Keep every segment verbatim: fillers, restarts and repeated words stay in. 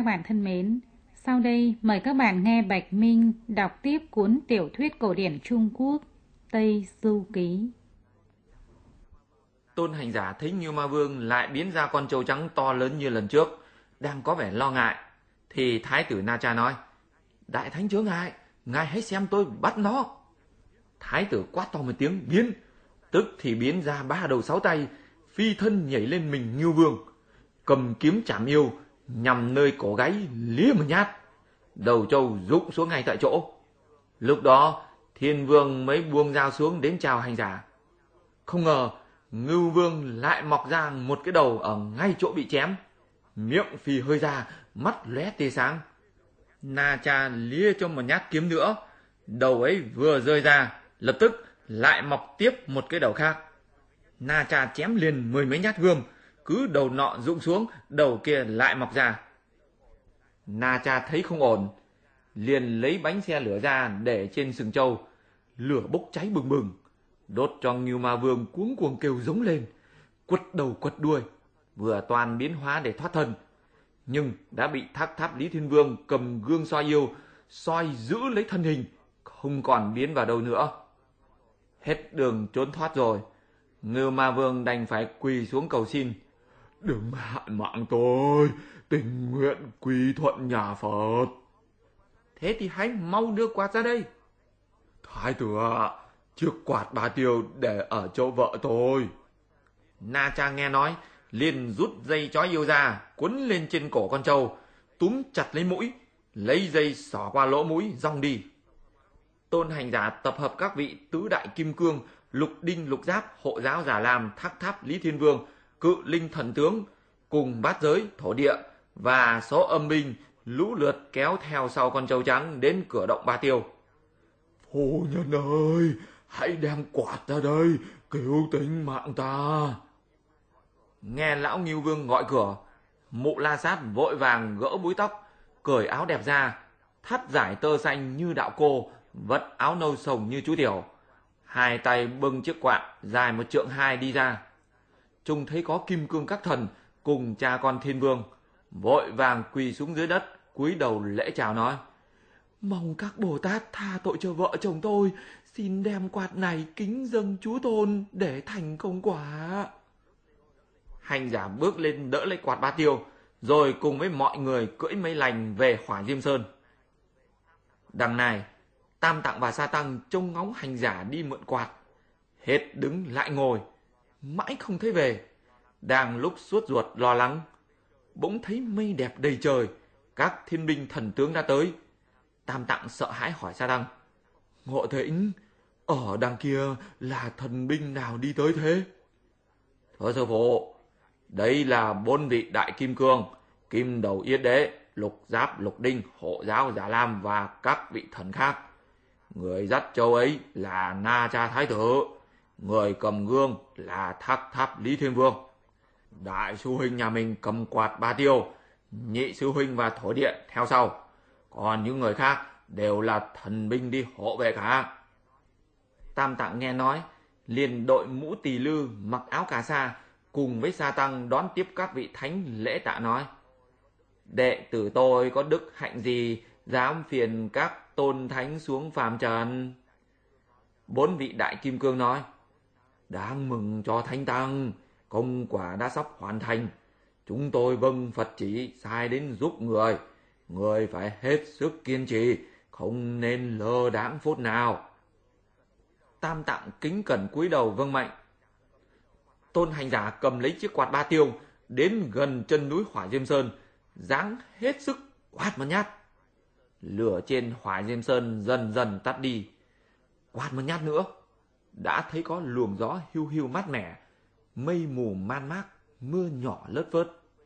bạn thân mến, sau đây mời các bạn nghe Bạch Minh đọc tiếp cuốn tiểu thuyết cổ điển Trung Quốc Tây Du Ký. Tôn hành giả thấy Ngưu Ma Vương lại biến ra con trâu trắng to lớn như lần trước, đang có vẻ lo ngại, thì Thái tử Na Cha nói: Đại thánh chớ ngại, ngài hãy xem tôi bắt nó. Thái tử quát to một tiếng biến, tức thì biến ra ba đầu sáu tay, phi thân nhảy lên mình Ngưu Vương, cầm kiếm chảm yêu, nhằm nơi cổ gáy lía một nhát, đầu trâu rụng xuống ngay tại chỗ. Lúc đó Thiên Vương mới buông dao xuống đến chào hành giả. Không ngờ Ngưu Vương lại mọc ra một cái đầu ở ngay chỗ bị chém, miệng phì hơi ra, mắt lóe tia sáng. Na Cha lia cho một nhát kiếm nữa, đầu ấy vừa rơi ra, lập tức lại mọc tiếp một cái đầu khác. Na Cha chém liền mười mấy nhát gươm, cứ đầu nọ rụng xuống, đầu kia lại mọc ra. Na Cha thấy không ổn, liền lấy bánh xe lửa ra để trên sừng trâu, lửa bốc cháy bừng bừng, đốt cho Ngưu Ma Vương cuống cuồng kêu giống lên, quật đầu quật đuôi, vừa toàn biến hóa để thoát thân, nhưng đã bị Thác Tháp Lý Thiên Vương cầm gương soi yêu soi giữ lấy thân hình, không còn biến vào đâu nữa. Hết đường trốn thoát rồi, Ngưu Ma Vương đành phải quỳ xuống cầu xin: Đừng hạn mạng tôi, tình nguyện quy thuận nhà Phật. Thế thì hãy mau đưa quạt ra đây. Thái tử ạ, chiếc quạt ba tiêu để ở chỗ vợ tôi. Na Cha nghe nói, liền rút dây trói yêu ra, quấn lên trên cổ con trâu, túm chặt lấy mũi, lấy dây xỏ qua lỗ mũi, rong đi. Tôn hành giả tập hợp các vị tứ đại kim cương, lục đinh lục giáp, hộ giáo Già Lam, Thác Tháp Lý Thiên Vương, cự linh thần tướng, cùng bát giới thổ địa và số âm binh lũ lượt kéo theo sau con trâu trắng đến cửa động Ba Tiêu. Phu nhân ơi, hãy đem quạt ra đây, cứu tính mạng ta. Nghe lão Ngưu Vương gọi cửa, Mụ La Sát vội vàng gỡ búi tóc, cởi áo đẹp ra, thắt giải tơ xanh như đạo cô, vất áo nâu sồng như chú tiểu, hai tay bưng chiếc quạt dài một trượng hai đi ra. Trông thấy có kim cương các thần cùng cha con Thiên Vương, vội vàng quỳ xuống dưới đất, cúi đầu lễ chào nói: Mong các Bồ Tát tha tội cho vợ chồng tôi, xin đem quạt này kính dâng Chúa Tôn để thành công quả. Hành giả bước lên đỡ lấy quạt Ba Tiêu, rồi cùng với mọi người cưỡi mây lành về Hỏa Diêm Sơn. Đằng này, Tam Tạng và Sa Tăng trông ngóng hành giả đi mượn quạt, hết đứng lại ngồi, mãi không thấy về. Đang lúc suốt ruột lo lắng, bỗng thấy mây đẹp đầy trời, các thiên binh thần tướng đã tới. Tam Tạng sợ hãi hỏi Sa Tăng: Ngộ Thỉnh, ở đằng kia là thần binh nào đi tới thế? Thưa sư phụ, đây là bốn vị đại kim cương, Kim Đầu Yết Đế, Lục Giáp Lục Đinh, hộ giáo Già Lam và các vị thần khác. Người dắt châu ấy là Na Cha Thái tử, người cầm gương là Thác Tháp Lý Thiên Vương. Đại sư huynh nhà mình cầm quạt Ba Tiêu, nhị sư huynh và thổ địa theo sau, còn những người khác đều là thần binh đi hộ vệ cả. Tam Tạng nghe nói, liền đội mũ tỳ lư, mặc áo cà sa, cùng với Sa Tăng đón tiếp các vị thánh lễ tạ nói: Đệ tử tôi có đức hạnh gì dám phiền các tôn thánh xuống phàm trần? Bốn vị đại kim cương nói: Đáng mừng cho thánh tăng, công quả đã sắp hoàn thành. Chúng tôi vâng Phật chỉ sai đến giúp người, người phải hết sức kiên trì, không nên lơ đãng phút nào. Tam Tạng kính cẩn cúi đầu vâng mệnh. Tôn hành giả cầm lấy chiếc quạt Ba Tiêu, đến gần chân núi Hỏa Diêm Sơn, giáng hết sức quát một nhát. Lửa trên Hỏa Diêm Sơn dần dần tắt đi. Quát một nhát nữa, đã thấy có luồng gió hiu hiu mát mẻ, mây mù man mác, mưa nhỏ lất phớt.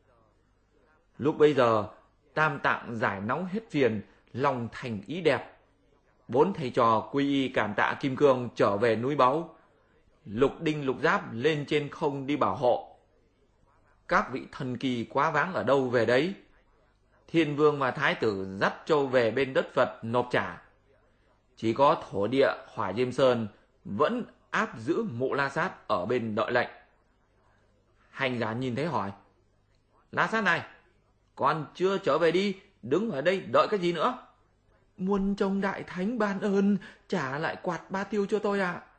Lúc bấy giờ, Tam Tạng giải nóng hết phiền, lòng thành ý đẹp. Bốn thầy trò quy y cảm tạ kim cương trở về núi báu. Lục đinh lục giáp lên trên không đi bảo hộ. Các vị thần kỳ quá váng ở đâu về đấy. Thiên Vương và Thái tử dắt trâu về bên đất Phật nộp trả. Chỉ có thổ địa Hỏa Diêm Sơn vẫn áp giữ Mụ La Sát ở bên đợi lệnh. Hành giả nhìn thấy hỏi: La Sát này, còn chưa trở về đi, đứng ở đây đợi cái gì nữa? Muôn trông đại thánh ban ơn, trả lại quạt ba tiêu cho tôi ạ. À.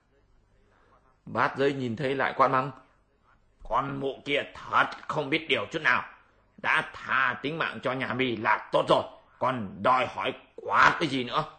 Bát Giới nhìn thấy lại quát mắng. Con mụ kia thật không biết điều chút nào. Đã tha tính mạng cho nhà mi là tốt rồi, còn đòi hỏi quát cái gì nữa?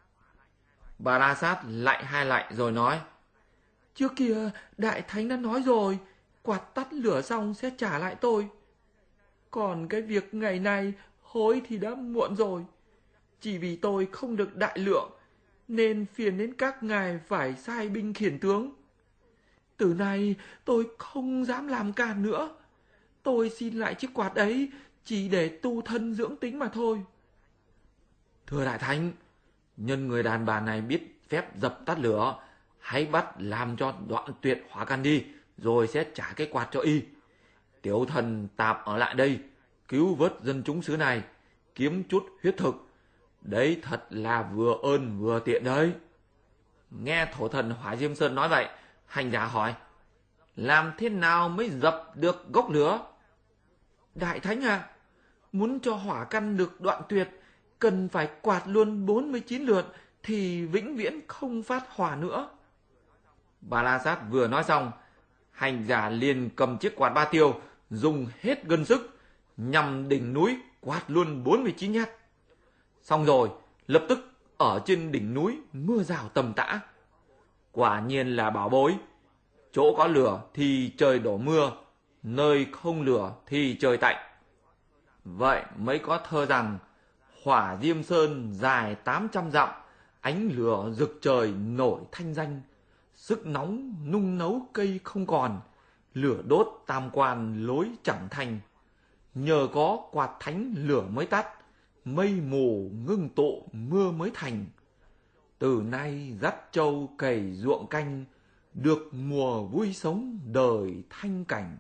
Bà La Sát lại hai lại rồi nói. Trước kia đại thánh đã nói rồi, quạt tắt lửa xong sẽ trả lại tôi. Còn cái việc ngày này hối thì đã muộn rồi. Chỉ vì tôi không được đại lượng, nên phiền đến các ngài phải sai binh khiển tướng. Từ nay tôi không dám làm càn nữa. Tôi xin lại chiếc quạt ấy chỉ để tu thân dưỡng tính mà thôi. Thưa đại thánh, nhân người đàn bà này biết phép dập tắt lửa, hãy bắt làm cho đoạn tuyệt hỏa căn đi, rồi sẽ trả cái quạt cho y. Tiểu thần tạm ở lại đây, cứu vớt dân chúng xứ này, kiếm chút huyết thực. Đấy thật là vừa ơn vừa tiện đấy. Nghe thổ thần Hỏa Diêm Sơn nói vậy, hành giả hỏi. Làm thế nào mới dập được gốc lửa? Đại thánh à, muốn cho hỏa căn được đoạn tuyệt, cần phải quạt luôn bốn mươi chín lượt thì vĩnh viễn không phát hỏa nữa. Bà La Sát vừa nói xong, hành giả liền cầm chiếc quạt ba tiêu, dùng hết gân sức, nhằm đỉnh núi quạt luôn bốn mươi chín nhát. Xong rồi, lập tức ở trên đỉnh núi mưa rào tầm tã. Quả nhiên là bảo bối. Chỗ có lửa thì trời đổ mưa, nơi không lửa thì trời tạnh. Vậy mới có thơ rằng Hỏa Diêm Sơn dài tám trăm dặm, ánh lửa rực trời nổi thanh danh. Sức nóng nung nấu cây không còn, lửa đốt tam quan lối chẳng thành. Nhờ có quạt thánh lửa mới tắt, mây mù ngưng tụ mưa mới thành. Từ nay dắt trâu cày ruộng canh, được mùa vui sống đời thanh cảnh.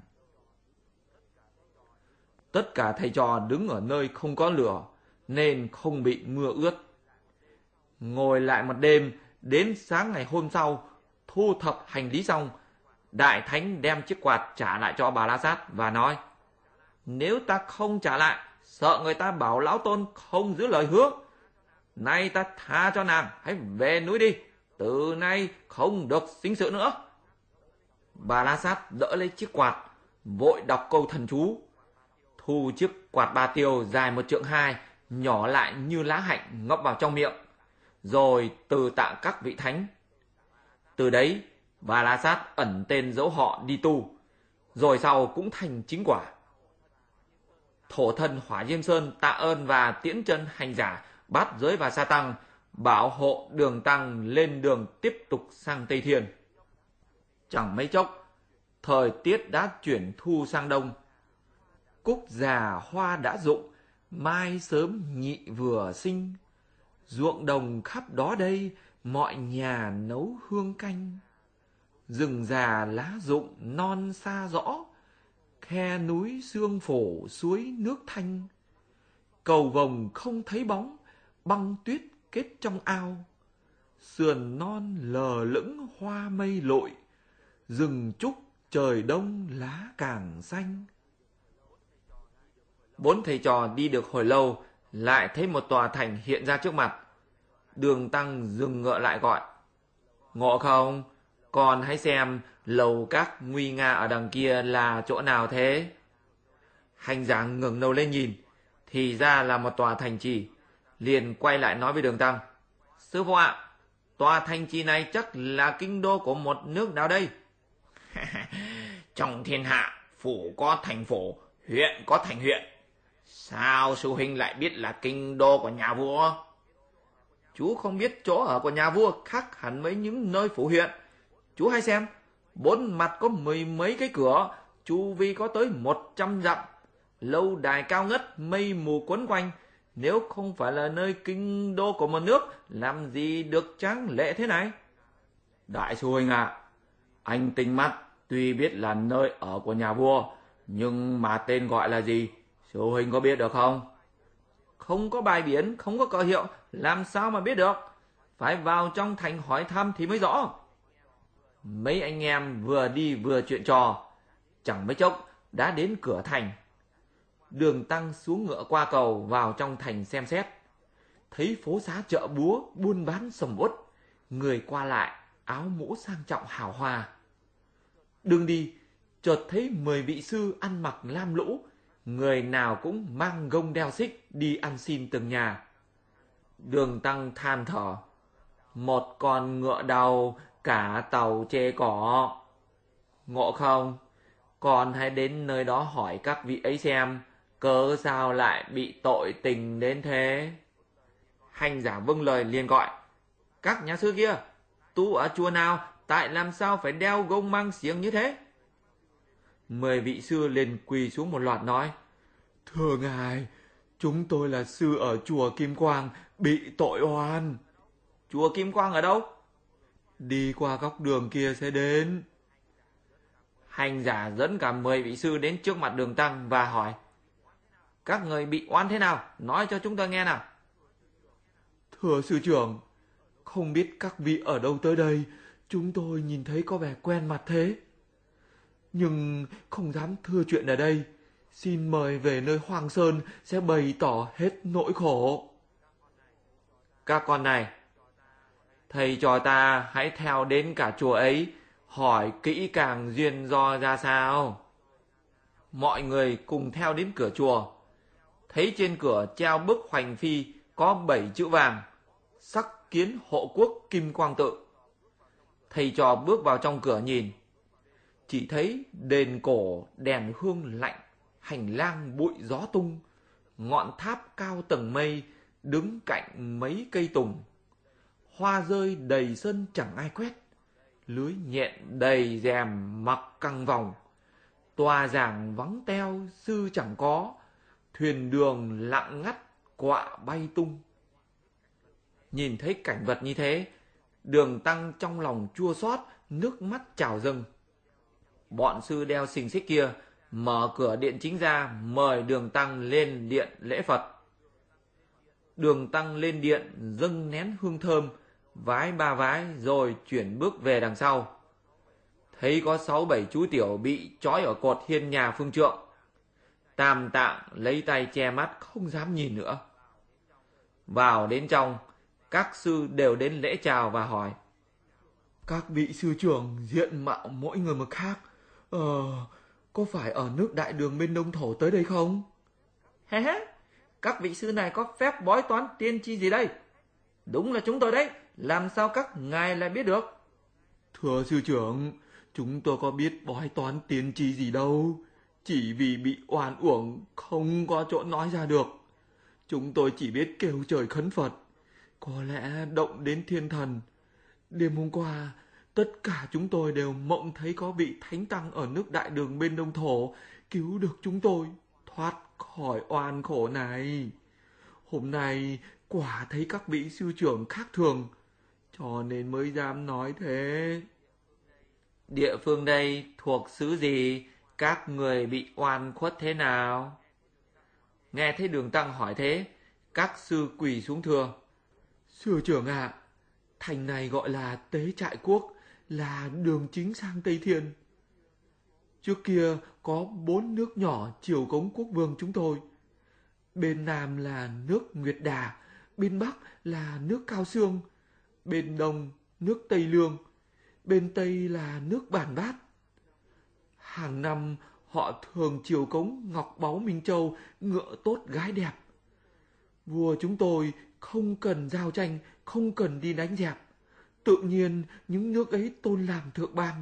Tất cả thầy trò đứng ở nơi không có lửa, nên không bị mưa ướt. Ngồi lại một đêm, đến sáng ngày hôm sau, thu thập hành lý xong, đại thánh đem chiếc quạt trả lại cho Bà La Sát và nói. Nếu ta không trả lại, sợ người ta bảo lão tôn không giữ lời hứa. Nay ta tha cho nàng, hãy về núi đi, từ nay không được sinh sự nữa. Bà La Sát đỡ lấy chiếc quạt, vội đọc câu thần chú. Thu chiếc quạt ba tiêu dài một trượng hai, nhỏ lại như lá hạnh ngậm vào trong miệng, rồi từ tạ các vị thánh. Từ đấy, Bà La Sát ẩn tên dấu họ đi tu, rồi sau cũng thành chính quả. Thổ thần Hỏa Diêm Sơn tạ ơn và tiễn chân hành giả, Bát Giới và Sa Tăng, bảo hộ đường tăng lên đường tiếp tục sang Tây Thiên. Chẳng mấy chốc, thời tiết đã chuyển thu sang đông. Cúc già hoa đã rụng, mai sớm nhị vừa sinh. Ruộng đồng khắp đó đây, mọi nhà nấu hương canh. Rừng già lá rụng non xa rõ, khe núi sương phổ suối nước thanh. Cầu vồng không thấy bóng, băng tuyết kết trong ao. Sườn non lờ lững hoa mây lội, rừng trúc trời đông lá càng xanh. Bốn thầy trò đi được hồi lâu, lại thấy một tòa thành hiện ra trước mặt. Đường tăng dừng ngựa lại gọi. Ngộ không? Con hãy xem lầu các nguy nga ở đằng kia là chỗ nào thế? Hành giả ngẩng đầu lên nhìn, thì ra là một tòa thành trì. Liền quay lại nói với đường tăng. Sư phụ ạ, tòa thành trì này chắc là kinh đô của một nước nào đây? Trong thiên hạ, phủ có thành phủ, huyện có thành huyện. Sao sư huynh lại biết là kinh đô của nhà vua? Chú không biết chỗ ở của nhà vua khác hẳn với những nơi phủ huyện. Chú hãy xem, bốn mặt có mười mấy cái cửa, chu vi có tới một trăm dặm. Lâu đài cao ngất, mây mù quấn quanh. Nếu không phải là nơi kinh đô của một nước, làm gì được tráng lệ thế này? Đại sư huynh ạ, anh tinh mắt, tuy biết là nơi ở của nhà vua, nhưng mà tên gọi là gì, sư huynh có biết được không? Không có bài biển, không có cờ hiệu, làm sao mà biết được? Phải vào trong thành hỏi thăm thì mới rõ. Mấy anh em vừa đi vừa chuyện trò, chẳng mấy chốc đã đến cửa thành. Đường Tăng xuống ngựa qua cầu vào trong thành xem xét. Thấy phố xá chợ búa, buôn bán sầm uất, người qua lại, áo mũ sang trọng hào hoa. Đường đi, chợt thấy mười vị sư ăn mặc lam lũ, người nào cũng mang gông đeo xích đi ăn xin từng nhà. Đường Tăng than thở, một con ngựa đầu, cả tàu chê cỏ. Ngộ không? Con hãy đến nơi đó hỏi các vị ấy xem, cớ sao lại bị tội tình đến thế? Hành giả vâng lời liền gọi, các nhà sư kia, tu ở chùa nào, tại làm sao phải đeo gông mang xiềng như thế? Mười vị sư liền quỳ xuống một loạt nói, thưa ngài, chúng tôi là sư ở chùa Kim Quang, bị tội oan. Chùa Kim Quang ở đâu? Đi qua góc đường kia sẽ đến. Hành giả dẫn cả mười vị sư đến trước mặt Đường Tăng và hỏi, các người bị oan thế nào? Nói cho chúng tôi nghe nào. Thưa sư trưởng, không biết các vị ở đâu tới đây, chúng tôi nhìn thấy có vẻ quen mặt thế. Nhưng không dám thưa chuyện ở đây, xin mời về nơi Hoang Sơn sẽ bày tỏ hết nỗi khổ. Các con này, thầy trò ta hãy theo đến cả chùa ấy, hỏi kỹ càng duyên do ra sao. Mọi người cùng theo đến cửa chùa, thấy trên cửa treo bức hoành phi có bảy chữ vàng, sắc kiến hộ quốc Kim Quang tự. Thầy trò bước vào trong cửa nhìn, chỉ thấy đền cổ đèn hương lạnh, hành lang bụi gió tung, ngọn tháp cao tầng mây đứng cạnh mấy cây tùng. Hoa rơi đầy sân chẳng ai quét, lưới nhện đầy rèm mặc căng vòng. Tòa giảng vắng teo sư chẳng có, thuyền đường lặng ngắt quạ bay tung. Nhìn thấy cảnh vật như thế, Đường Tăng trong lòng chua xót, nước mắt trào dâng. Bọn sư đeo xiềng xích kia mở cửa điện chính ra, mời Đường Tăng lên điện lễ Phật. Đường Tăng lên điện dâng nén hương thơm, vái ba vái rồi chuyển bước về đằng sau. Thấy có sáu bảy chú tiểu bị trói ở cột hiên nhà phương trượng. Tam Tạng lấy tay che mắt không dám nhìn nữa. Vào đến trong, các sư đều đến lễ chào và hỏi, các vị sư trưởng diện mạo mỗi người một khác, Ờ, có phải ở nước Đại Đường bên Đông Thổ tới đây không? Hé hé, các vị sư này có phép bói toán tiên tri gì đây? Đúng là chúng tôi đấy, làm sao các ngài lại biết được? Thưa sư trưởng, chúng tôi có biết bói toán tiên tri gì đâu, chỉ vì bị oan uổng không có chỗ nói ra được. Chúng tôi chỉ biết kêu trời khấn Phật, có lẽ động đến thiên thần. Đêm hôm qua, tất cả chúng tôi đều mộng thấy có vị thánh tăng ở nước Đại Đường bên Đông Thổ cứu được chúng tôi thoát khỏi oan khổ này. Hôm nay quả thấy các vị sư trưởng khác thường, cho nên mới dám nói thế. Địa phương đây thuộc xứ gì? Các người bị oan khuất thế nào? Nghe thấy Đường Tăng hỏi thế, các sư quỳ xuống thưa, sư trưởng ạ, à, thành này gọi là Tế Trại Quốc, là đường chính sang Tây Thiên. Trước kia có bốn nước nhỏ chiều cống quốc vương chúng tôi. Bên Nam là nước Nguyệt Đà, bên Bắc là nước Cao Xương, bên Đông nước Tây Lương, bên Tây là nước Bản Bát. Hàng năm họ thường chiều cống ngọc báu Minh Châu, ngựa tốt gái đẹp. Vua chúng tôi không cần giao tranh, không cần đi đánh dẹp. Tự nhiên những nước ấy tôn làm thượng bang.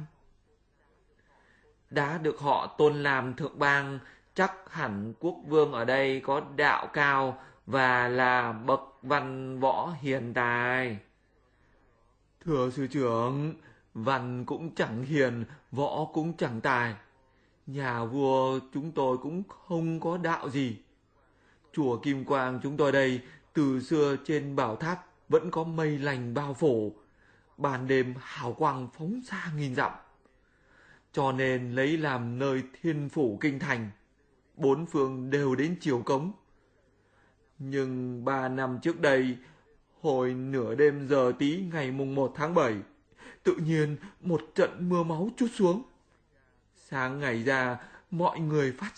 Đã được họ tôn làm thượng bang, chắc hẳn quốc vương ở đây có đạo cao và là bậc văn võ hiền tài. Thưa sư trưởng, văn cũng chẳng hiền, võ cũng chẳng tài. Nhà vua chúng tôi cũng không có đạo gì. Chùa Kim Quang chúng tôi đây, từ xưa trên bảo tháp vẫn có mây lành bao phủ, ban đêm hào quang phóng xa nghìn dặm. Cho nên lấy làm nơi thiên phủ kinh thành, bốn phương đều đến chiều cống. Nhưng ba năm trước đây, hồi nửa đêm giờ tí ngày mùng một tháng bảy, tự nhiên một trận mưa máu trút xuống. Sáng ngày ra, mọi người phát sợ,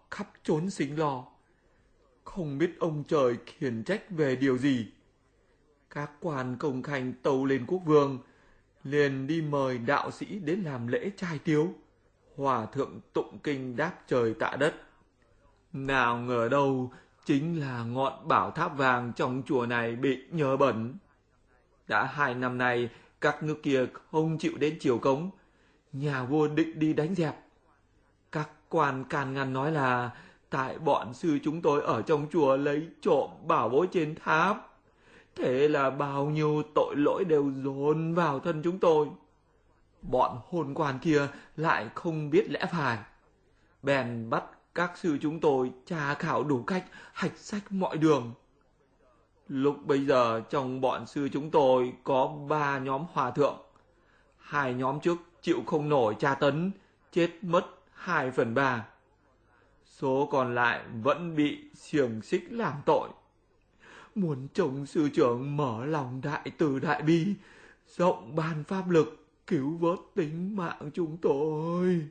khắp trốn sinh lo. Không biết ông trời khiển trách về điều gì. Các quan công khanh tâu lên quốc vương, liền đi mời đạo sĩ đến làm lễ trai tiếu. Hòa thượng tụng kinh đáp trời tạ đất. Nào ngờ đâu chính là ngọn bảo tháp vàng trong chùa này bị nhờ bẩn. Đã hai năm nay các nước kia không chịu đến triều cống, nhà vua định đi đánh dẹp. Các quan can ngăn nói là tại bọn sư chúng tôi ở trong chùa lấy trộm bảo bối trên tháp. Thế là bao nhiêu tội lỗi đều dồn vào thân chúng tôi. Bọn hôn quan kia lại không biết lẽ phải, bèn bắt các sư chúng tôi tra khảo đủ cách, hạch sách mọi đường. Lúc bây giờ trong bọn sư chúng tôi có ba nhóm hòa thượng. Hai nhóm trước chịu không nổi tra tấn, chết mất hai phần ba. Số còn lại vẫn bị xiềng xích làm tội. Muốn trông sư trưởng mở lòng đại từ đại bi, rộng ban pháp lực, cứu vớt tính mạng chúng tôi.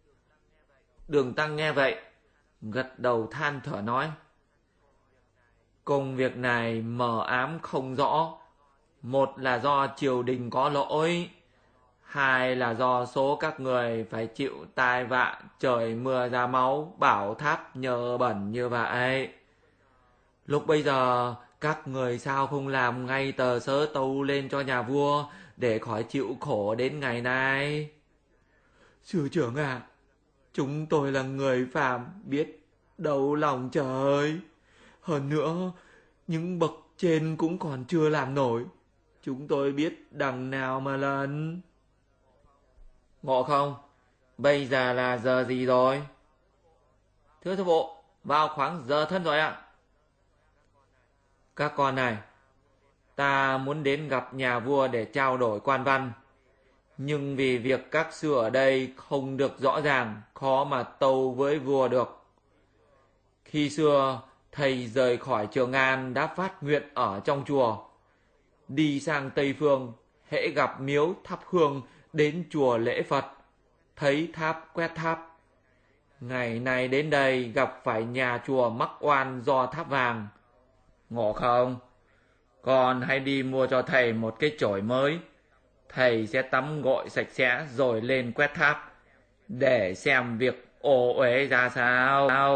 Đường Tăng nghe vậy, gật đầu than thở nói: công việc này mờ ám không rõ. Một là do triều đình có lỗi, hai là do số các người phải chịu tai vạ trời mưa ra máu, bảo tháp nhờ bẩn như vậy. Lúc bây giờ các người sao không làm ngay tờ sớ tâu lên cho nhà vua để khỏi chịu khổ đến ngày nay? Sư trưởng ạ, à, chúng tôi là người phàm, biết đâu lòng trời. Hơn nữa, những bậc trên cũng còn chưa làm nổi, chúng tôi biết đằng nào mà lần. Ngộ không? Bây giờ là giờ gì rồi? Thưa sư phụ, vào khoảng giờ thân rồi ạ. Các con này, ta muốn đến gặp nhà vua để trao đổi quan văn. Nhưng vì việc các sư ở đây không được rõ ràng, khó mà tâu với vua được. Khi xưa, thầy rời khỏi Trường An đã phát nguyện ở trong chùa. Đi sang Tây Phương, hễ gặp miếu thắp hương, đến chùa lễ Phật, thấy tháp quét tháp. Ngày nay đến đây gặp phải nhà chùa mắc oan do tháp vàng. Ngộ không? Con hãy đi mua cho thầy một cái chổi mới. Thầy sẽ tắm gội sạch sẽ rồi lên quét tháp, để xem việc ồ uế ra sao.